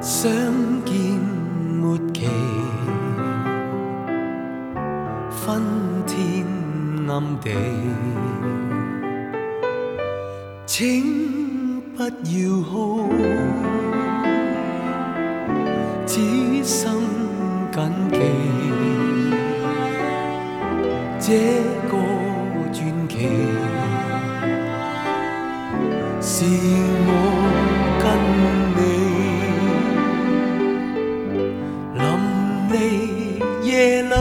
相見沒期，分天暗地，請不要哭，此生謹記這個傳奇，是我跟你臨離夜裏，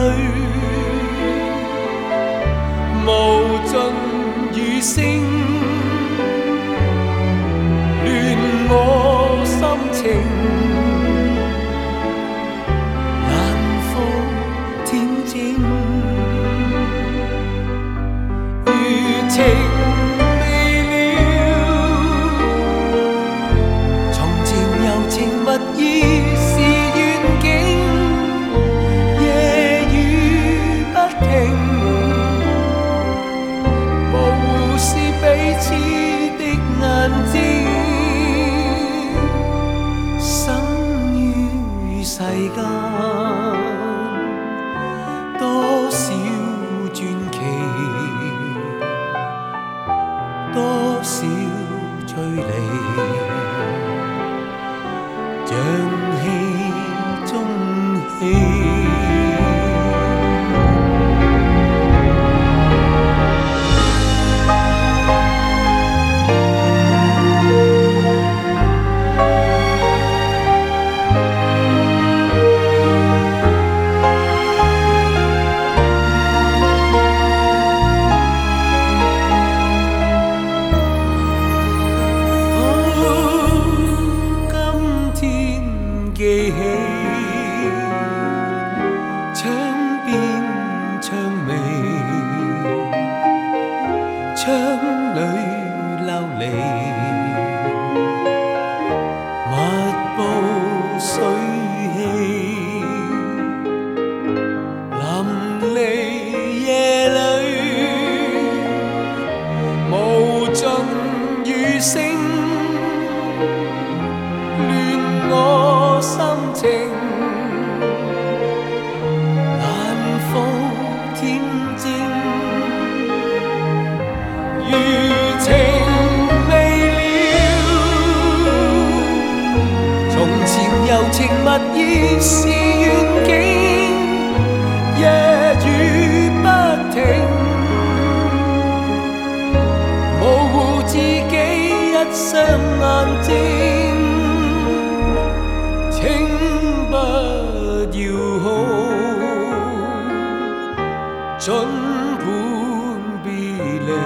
無盡雨聲亂我心情，難復恬靜，餘情未了，從前柔情蜜意是願景，夜雨不停，模糊是彼此的眼睛，生於世間多少傳奇，多少醉離，像戲中戲。記起窗邊薔薇，窗裏流離，密布水氣，臨離夜裏，無盡雨聲亂我心情，難復恬靜，餘情未了，從前柔情蜜意是願景，夜雨不停，模糊自己一雙眼睛，請不要哭，儘管別離，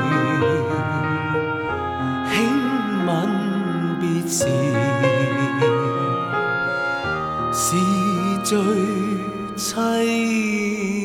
輕吻別時，是最凄。